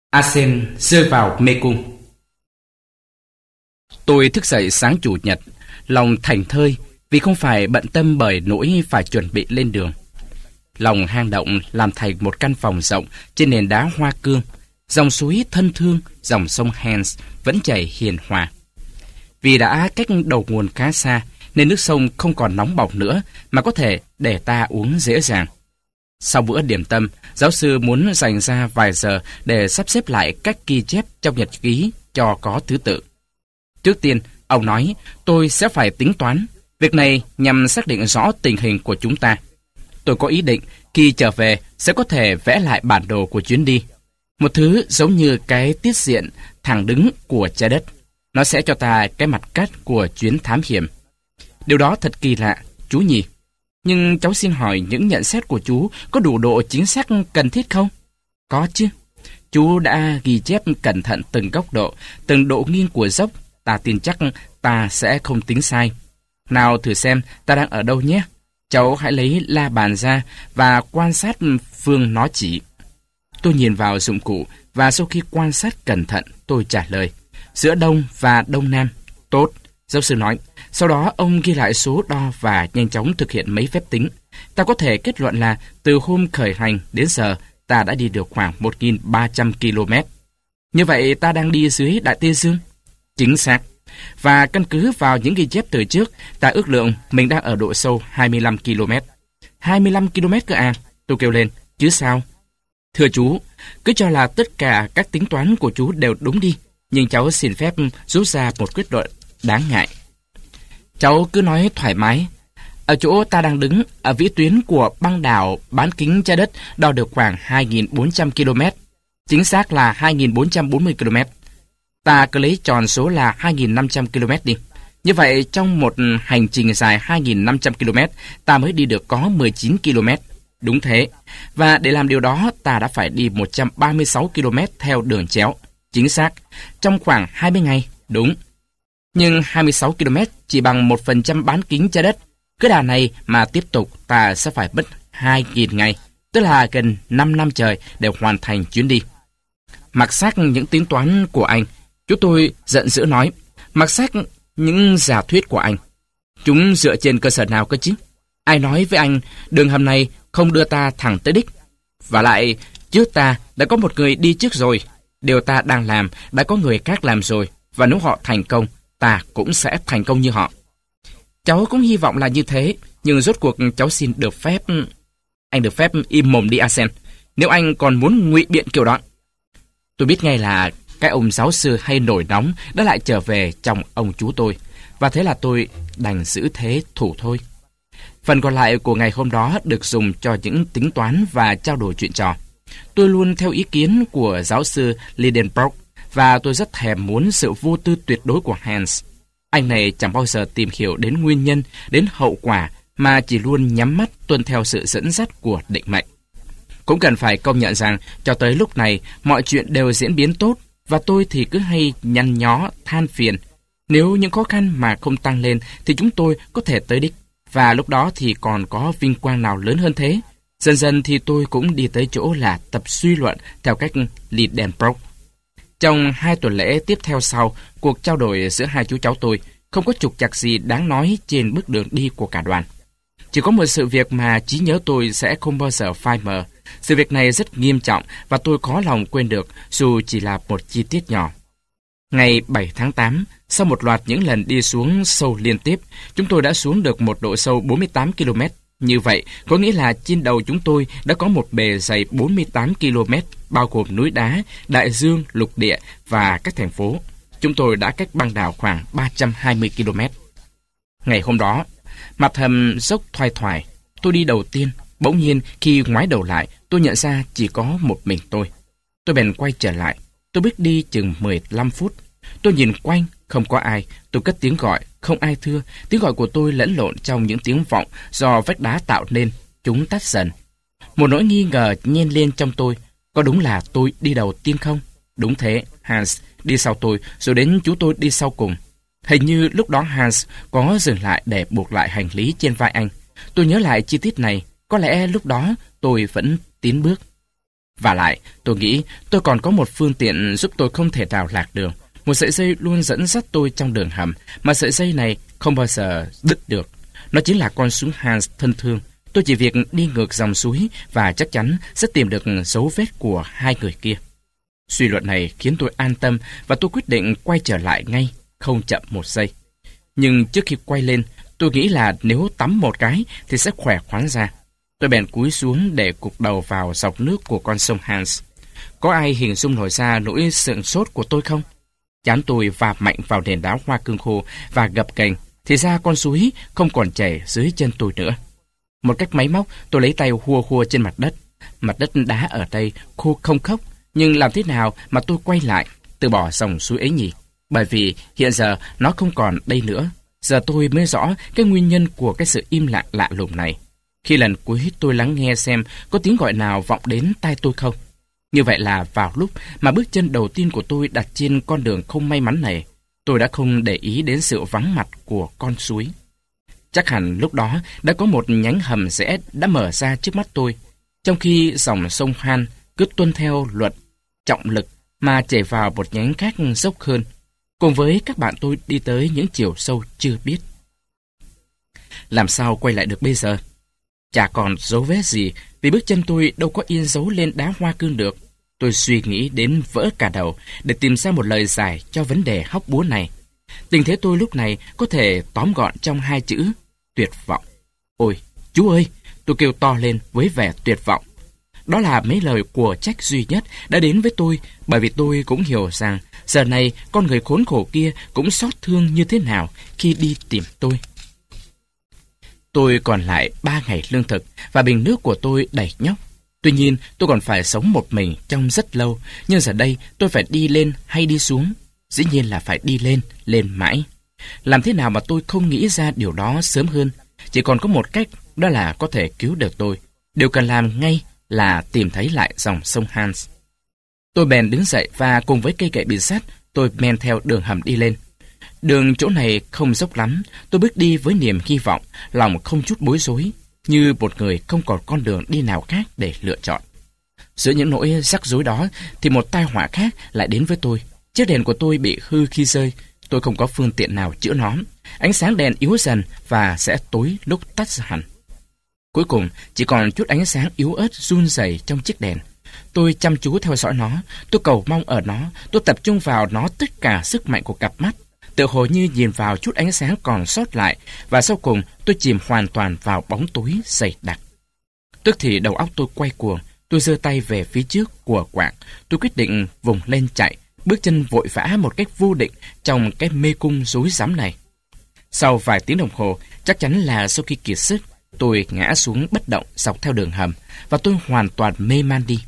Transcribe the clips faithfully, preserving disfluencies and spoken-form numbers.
Asen rơi vào mê cung. Tôi thức dậy sáng Chủ nhật, lòng thảnh thơi vì không phải bận tâm bởi nỗi phải chuẩn bị lên đường. Lòng hang động làm thành một căn phòng rộng trên nền đá hoa cương. Dòng suối thân thương, dòng sông Hens vẫn chảy hiền hòa. Vì đã cách đầu nguồn khá xa, nên nước sông không còn nóng bỏng nữa mà có thể để ta uống dễ dàng. Sau bữa điểm tâm, giáo sư muốn dành ra vài giờ để sắp xếp lại các ghi chép trong nhật ký cho có thứ tự. Trước tiên, ông nói, tôi sẽ phải tính toán. Việc này nhằm xác định rõ tình hình của chúng ta. Tôi có ý định, khi trở về, sẽ có thể vẽ lại bản đồ của chuyến đi. Một thứ giống như cái tiết diện thẳng đứng của trái đất. Nó sẽ cho ta cái mặt cắt của chuyến thám hiểm. Điều đó thật kỳ lạ, chú nhỉ? Nhưng cháu xin hỏi những nhận xét của chú có đủ độ chính xác cần thiết không? Có chứ. Chú đã ghi chép cẩn thận từng góc độ, từng độ nghiêng của dốc. Ta tin chắc ta sẽ không tính sai. Nào thử xem ta đang ở đâu nhé. Cháu hãy lấy la bàn ra và quan sát phương nó chỉ. Tôi nhìn vào dụng cụ và sau khi quan sát cẩn thận, tôi trả lời. Giữa đông và đông nam. Tốt, giáo sư nói. Sau đó ông ghi lại số đo và nhanh chóng thực hiện mấy phép tính. Ta có thể kết luận là từ hôm khởi hành đến giờ ta đã đi được khoảng một nghìn ba trăm ki lô mét. Như vậy ta đang đi dưới Đại Tây Dương? Chính xác. Và căn cứ vào những ghi chép từ trước, ta ước lượng mình đang ở độ sâu hai mươi lăm ki lô mét. hai mươi lăm ki lô mét cơ à? Tôi kêu lên, chứ sao? Thưa chú, cứ cho là tất cả các tính toán của chú đều đúng đi, nhưng cháu xin phép rút ra một quyết luận đáng ngại. Cháu cứ nói thoải mái. Ở chỗ ta đang đứng, ở vĩ tuyến của băng đảo bán kính trái đất đo được khoảng hai nghìn bốn trăm ki lô mét. Chính xác là hai nghìn bốn trăm bốn mươi ki lô mét. Ta cứ lấy tròn số là hai nghìn năm trăm ki lô mét đi. Như vậy, trong một hành trình dài hai nghìn năm trăm ki lô mét, ta mới đi được có mười chín ki lô mét. Đúng thế. Và để làm điều đó, ta đã phải đi một trăm ba mươi sáu ki lô mét theo đường chéo. Chính xác. Trong khoảng hai mươi ngày. Đúng. Nhưng hai mươi sáu ki lô mét chỉ bằng một phần trăm bán kính trái đất. Cứ đà này mà tiếp tục, ta sẽ phải mất hai nghìn ngày, tức là gần năm năm trời để hoàn thành chuyến đi. Mặc xác những tính toán của anh, chú tôi giận dữ nói, mặc xác những giả thuyết của anh. Chúng dựa trên cơ sở nào cơ chứ? Ai nói với anh đường hầm này không đưa ta thẳng tới đích? Và lại, trước ta đã có một người đi trước rồi. Điều ta đang làm đã có người khác làm rồi. Và nếu họ thành công, ta cũng sẽ thành công như họ. Cháu cũng hy vọng là như thế, nhưng rốt cuộc cháu xin được phép... Anh được phép im mồm đi Asen, nếu anh còn muốn ngụy biện kiểu đó. Tôi biết ngay là cái ông giáo sư hay nổi nóng đã lại trở về trong ông chú tôi, và thế là tôi đành giữ thế thủ thôi. Phần còn lại của ngày hôm đó được dùng cho những tính toán và trao đổi chuyện trò. Tôi luôn theo ý kiến của giáo sư Lidenbrock, và tôi rất thèm muốn sự vô tư tuyệt đối của Hans. Anh này chẳng bao giờ tìm hiểu đến nguyên nhân, đến hậu quả, mà chỉ luôn nhắm mắt tuân theo sự dẫn dắt của định mệnh. Cũng cần phải công nhận rằng, cho tới lúc này, mọi chuyện đều diễn biến tốt, và tôi thì cứ hay nhăn nhó, than phiền. Nếu những khó khăn mà không tăng lên, thì chúng tôi có thể tới đích, và lúc đó thì còn có vinh quang nào lớn hơn thế. Dần dần thì tôi cũng đi tới chỗ là tập suy luận theo cách Lidenbrock. Trong hai tuần lễ tiếp theo sau, cuộc trao đổi giữa hai chú cháu tôi không có trục trặc gì đáng nói trên bước đường đi của cả đoàn. Chỉ có một sự việc mà trí nhớ tôi sẽ không bao giờ phai mờ. Sự việc này rất nghiêm trọng và tôi khó lòng quên được dù chỉ là một chi tiết nhỏ. Ngày bảy tháng tám, sau một loạt những lần đi xuống sâu liên tiếp, chúng tôi đã xuống được một độ sâu bốn mươi tám ki lô mét. Như vậy, có nghĩa là trên đầu chúng tôi đã có một bề dày bốn mươi tám ki lô mét, bao gồm núi đá, đại dương, lục địa và các thành phố. Chúng tôi đã cách băng đảo khoảng ba trăm hai mươi ki lô mét. Ngày hôm đó, mặt hầm dốc thoai thoải, tôi đi đầu tiên. Bỗng nhiên, khi ngoái đầu lại, tôi nhận ra chỉ có một mình tôi. Tôi bèn quay trở lại. Tôi bước đi chừng mười lăm phút. Tôi nhìn quanh, không có ai. Tôi cất tiếng gọi, không ai thưa. Tiếng gọi của tôi lẫn lộn trong những tiếng vọng do vách đá tạo nên. Chúng tắt dần. Một nỗi nghi ngờ nhen lên trong tôi. Có đúng là tôi đi đầu tiên không? Đúng thế, Hans đi sau tôi, rồi đến chú tôi đi sau cùng. Hình như lúc đó Hans có dừng lại để buộc lại hành lý trên vai anh. Tôi nhớ lại chi tiết này. Có lẽ lúc đó tôi vẫn tiến bước. Và lại, tôi nghĩ tôi còn có một phương tiện giúp tôi không thể nào lạc đường. Một sợi dây luôn dẫn dắt tôi trong đường hầm, mà sợi dây này không bao giờ đứt được. Nó chính là con súng Hans thân thương. Tôi chỉ việc đi ngược dòng suối và chắc chắn sẽ tìm được dấu vết của hai người kia. Suy luận này khiến tôi an tâm và tôi quyết định quay trở lại ngay, không chậm một giây. Nhưng trước khi quay lên, tôi nghĩ là nếu tắm một cái thì sẽ khỏe khoắn ra. Tôi bèn cúi xuống để cụp đầu vào dọc nước của con sông Hans. Có ai hình dung nổi ra nỗi sượng sốt của tôi không? Chán tôi va mạnh vào nền đá hoa cương khô và gập ghềnh, thì ra con suối không còn chảy dưới chân tôi nữa. Một cách máy móc, tôi lấy tay hua hua trên mặt đất. Mặt đất đá ở đây khô không khốc, nhưng làm thế nào mà tôi quay lại, từ bỏ dòng suối ấy nhỉ? Bởi vì hiện giờ nó không còn đây nữa. Giờ tôi mới rõ cái nguyên nhân của cái sự im lặng lạ lùng này. Khi lần cuối tôi lắng nghe xem có tiếng gọi nào vọng đến tai tôi không. Như vậy là vào lúc mà bước chân đầu tiên của tôi đặt trên con đường không may mắn này, tôi đã không để ý đến sự vắng mặt của con suối. Chắc hẳn lúc đó đã có một nhánh hầm rẽ đã mở ra trước mắt tôi, trong khi dòng sông Han cứ tuân theo luật trọng lực mà chảy vào một nhánh khác dốc hơn, cùng với các bạn tôi đi tới những chiều sâu chưa biết. Làm sao quay lại được bây giờ? Chả còn dấu vết gì, vì bước chân tôi đâu có yên dấu lên đá hoa cương được. Tôi suy nghĩ đến vỡ cả đầu để tìm ra một lời giải cho vấn đề hóc búa này. Tình thế tôi lúc này có thể tóm gọn trong hai chữ: tuyệt vọng. Ôi, chú ơi! Tôi kêu to lên với vẻ tuyệt vọng. Đó là mấy lời của trách duy nhất đã đến với tôi, bởi vì tôi cũng hiểu rằng giờ này con người khốn khổ kia cũng xót thương như thế nào khi đi tìm tôi. Tôi còn lại ba ngày lương thực và bình nước của tôi đầy nhóc. Tuy nhiên, tôi còn phải sống một mình trong rất lâu, nhưng giờ đây tôi phải đi lên hay đi xuống? Dĩ nhiên là phải đi lên, lên mãi. Làm thế nào mà tôi không nghĩ ra điều đó sớm hơn? Chỉ còn có một cách, đó là có thể cứu được tôi. Điều cần làm ngay là tìm thấy lại dòng sông Hans. Tôi bèn đứng dậy và cùng với cây gậy bị sắt, tôi men theo đường hầm đi lên. Đường chỗ này không dốc lắm, tôi bước đi với niềm hy vọng, lòng không chút bối rối, như một người không còn con đường đi nào khác để lựa chọn. Giữa những nỗi rắc rối đó thì một tai họa khác lại đến với tôi. Chiếc đèn của tôi bị hư khi rơi, tôi không có phương tiện nào chữa nó. Ánh sáng đèn yếu dần và sẽ tối lúc tắt hẳn. Cuối cùng chỉ còn chút ánh sáng yếu ớt run rẩy trong chiếc đèn. Tôi chăm chú theo dõi nó, tôi cầu mong ở nó, tôi tập trung vào nó tất cả sức mạnh của cặp mắt, tự hồ như nhìn vào chút ánh sáng còn sót lại, và sau cùng tôi chìm hoàn toàn vào bóng tối dày đặc. Tức thì đầu óc tôi quay cuồng, tôi giơ tay về phía trước của quạng, tôi quyết định vùng lên chạy, bước chân vội vã một cách vô định trong cái mê cung rối rắm này. Sau vài tiếng đồng hồ, chắc chắn là sau khi kiệt sức, tôi ngã xuống bất động dọc theo đường hầm và tôi hoàn toàn mê man đi.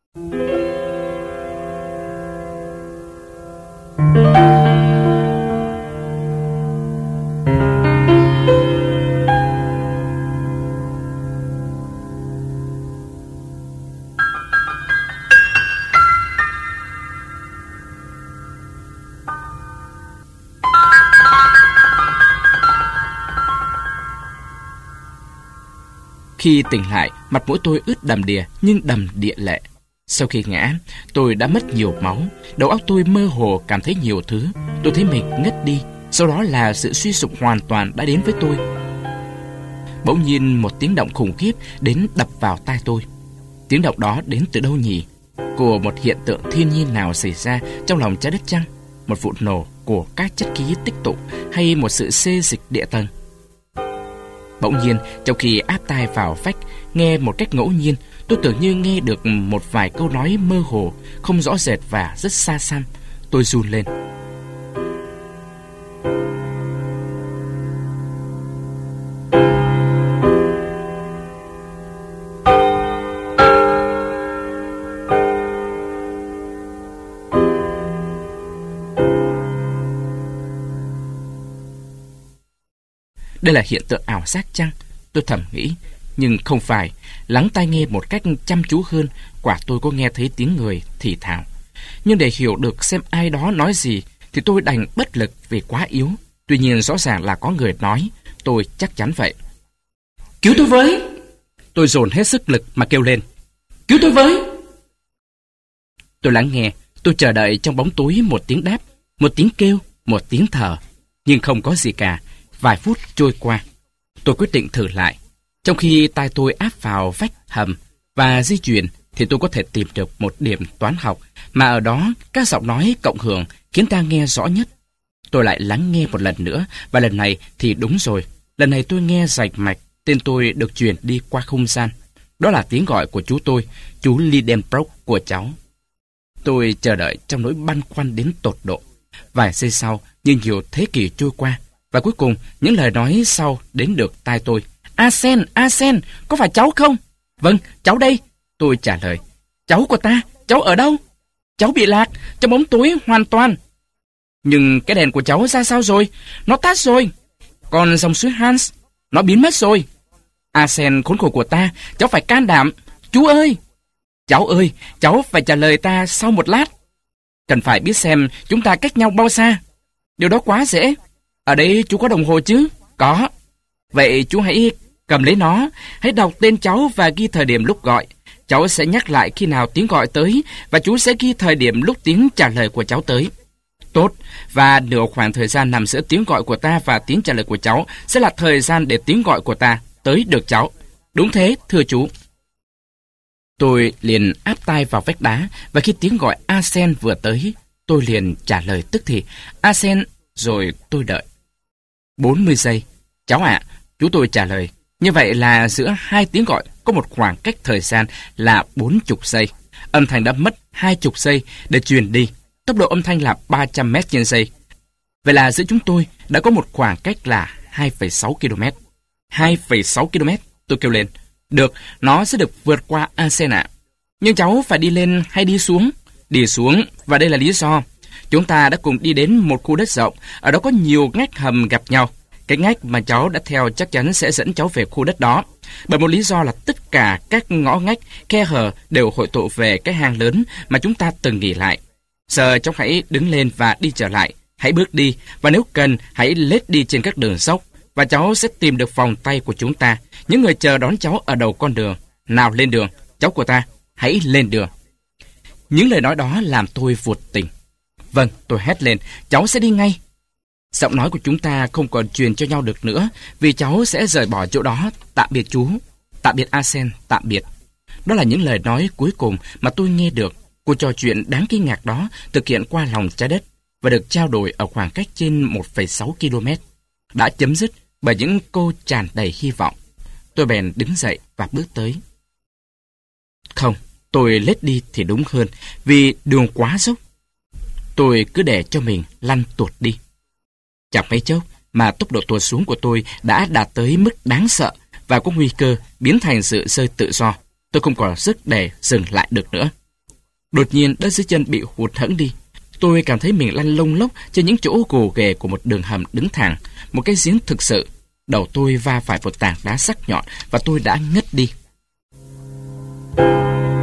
Khi tỉnh lại, mặt mũi tôi ướt đầm đìa nhưng đầm đìa lệ. Sau khi ngã, tôi đã mất nhiều máu, đầu óc tôi mơ hồ cảm thấy nhiều thứ. Tôi thấy mình ngất đi, sau đó là sự suy sụp hoàn toàn đã đến với tôi. Bỗng nhiên một tiếng động khủng khiếp đến đập vào tai tôi. Tiếng động đó đến từ đâu nhỉ? Của một hiện tượng thiên nhiên nào xảy ra trong lòng trái đất chăng? Một vụ nổ của các chất khí tích tụ hay một sự xê dịch địa tầng? Bỗng nhiên, trong khi áp tai vào vách, nghe một cách ngẫu nhiên, tôi tưởng như nghe được một vài câu nói mơ hồ, không rõ rệt và rất xa xăm. Tôi run lên. Đây là hiện tượng ảo giác chăng? Tôi thầm nghĩ. Nhưng không phải. Lắng tai nghe một cách chăm chú hơn, quả tôi có nghe thấy tiếng người thì thào. Nhưng để hiểu được xem ai đó nói gì thì tôi đành bất lực vì quá yếu. Tuy nhiên rõ ràng là có người nói. Tôi chắc chắn vậy. Cứu tôi với! Tôi dồn hết sức lực mà kêu lên. Cứu tôi với! Tôi lắng nghe, tôi chờ đợi trong bóng tối một tiếng đáp, một tiếng kêu, một tiếng thở. Nhưng không có gì cả. Vài phút trôi qua. Tôi quyết định thử lại. Trong khi tai tôi áp vào vách hầm và di chuyển, thì tôi có thể tìm được một điểm toán học mà ở đó các giọng nói cộng hưởng khiến ta nghe rõ nhất. Tôi lại lắng nghe một lần nữa, và lần này thì đúng rồi. Lần này tôi nghe rành mạch, tên tôi được truyền đi qua không gian. Đó là tiếng gọi của chú tôi, chú Lidenbrock của cháu. Tôi chờ đợi trong nỗi băn khoăn đến tột độ. Vài giây sau, như nhiều thế kỷ trôi qua, và cuối cùng những lời nói sau đến được tai tôi. Arsène, Arsène, có phải cháu không? Vâng, cháu đây. Tôi trả lời. Cháu của ta, cháu ở đâu? Cháu bị lạc, trong bóng tối hoàn toàn. Nhưng cái đèn của cháu ra sao rồi? Nó tắt rồi. Còn dòng suối Hans, nó biến mất rồi. Arsène khốn khổ của ta, cháu phải can đảm. Chú ơi! Cháu ơi, cháu phải trả lời ta sau một lát. Cần phải biết xem chúng ta cách nhau bao xa. Điều đó quá dễ. Ở đây chú có đồng hồ chứ? Có. Vậy chú hãy cầm lấy nó, hãy đọc tên cháu và ghi thời điểm lúc gọi. Cháu sẽ nhắc lại khi nào tiếng gọi tới, và chú sẽ ghi thời điểm lúc tiếng trả lời của cháu tới. Tốt, và nửa khoảng thời gian nằm giữa tiếng gọi của ta và tiếng trả lời của cháu sẽ là thời gian để tiếng gọi của ta tới được cháu. Đúng thế, thưa chú. Tôi liền áp tai vào vách đá, và khi tiếng gọi Arsène vừa tới, tôi liền trả lời tức thì. Arsène, rồi tôi đợi. bốn mươi giây. Cháu ạ, chú tôi trả lời. Như vậy là giữa hai tiếng gọi có một khoảng cách thời gian là bốn mươi giây. Âm thanh đã mất hai mươi giây để truyền đi. Tốc độ âm thanh là ba trăm mét trên giây. Vậy là giữa chúng tôi đã có một khoảng cách là hai phẩy sáu ki lô mét. hai phẩy sáu ki lô mét, tôi kêu lên. Được, nó sẽ được vượt qua Arsène ạ. Nhưng cháu phải đi lên hay đi xuống? Đi xuống, và đây là lý do. Chúng ta đã cùng đi đến một khu đất rộng, ở đó có nhiều ngách hầm gặp nhau. Cái ngách mà cháu đã theo chắc chắn sẽ dẫn cháu về khu đất đó. Bởi một lý do là tất cả các ngõ ngách, khe hở đều hội tụ về cái hang lớn mà chúng ta từng nghỉ lại. Giờ cháu hãy đứng lên và đi trở lại. Hãy bước đi, và nếu cần, hãy lết đi trên các đường dốc. Và cháu sẽ tìm được vòng tay của chúng ta, những người chờ đón cháu ở đầu con đường. Nào lên đường, cháu của ta, hãy lên đường. Những lời nói đó làm tôi vụt tỉnh. Vâng, tôi hét lên, cháu sẽ đi ngay. Giọng nói của chúng ta không còn truyền cho nhau được nữa, vì cháu sẽ rời bỏ chỗ đó. Tạm biệt chú, tạm biệt Arsène, tạm biệt. Đó là những lời nói cuối cùng mà tôi nghe được. Cuộc trò chuyện đáng kinh ngạc đó thực hiện qua lòng trái đất và được trao đổi ở khoảng cách trên một phẩy sáu ki lô mét. Đã chấm dứt bởi những câu tràn đầy hy vọng. Tôi bèn đứng dậy và bước tới. Không, tôi lết đi thì đúng hơn, vì đường quá dốc. Tôi cứ để cho mình lăn tuột đi. Chẳng mấy chốc mà tốc độ tuột xuống của tôi đã đạt tới mức đáng sợ và có nguy cơ biến thành sự rơi tự do. Tôi không còn sức để dừng lại được nữa. Đột nhiên đất dưới chân bị hụt hẫng đi. Tôi cảm thấy mình lăn lông lốc trên những chỗ gồ ghề của một đường hầm đứng thẳng, một cái giếng thực sự. Đầu tôi va phải một tảng đá sắc nhọn và tôi đã ngất đi.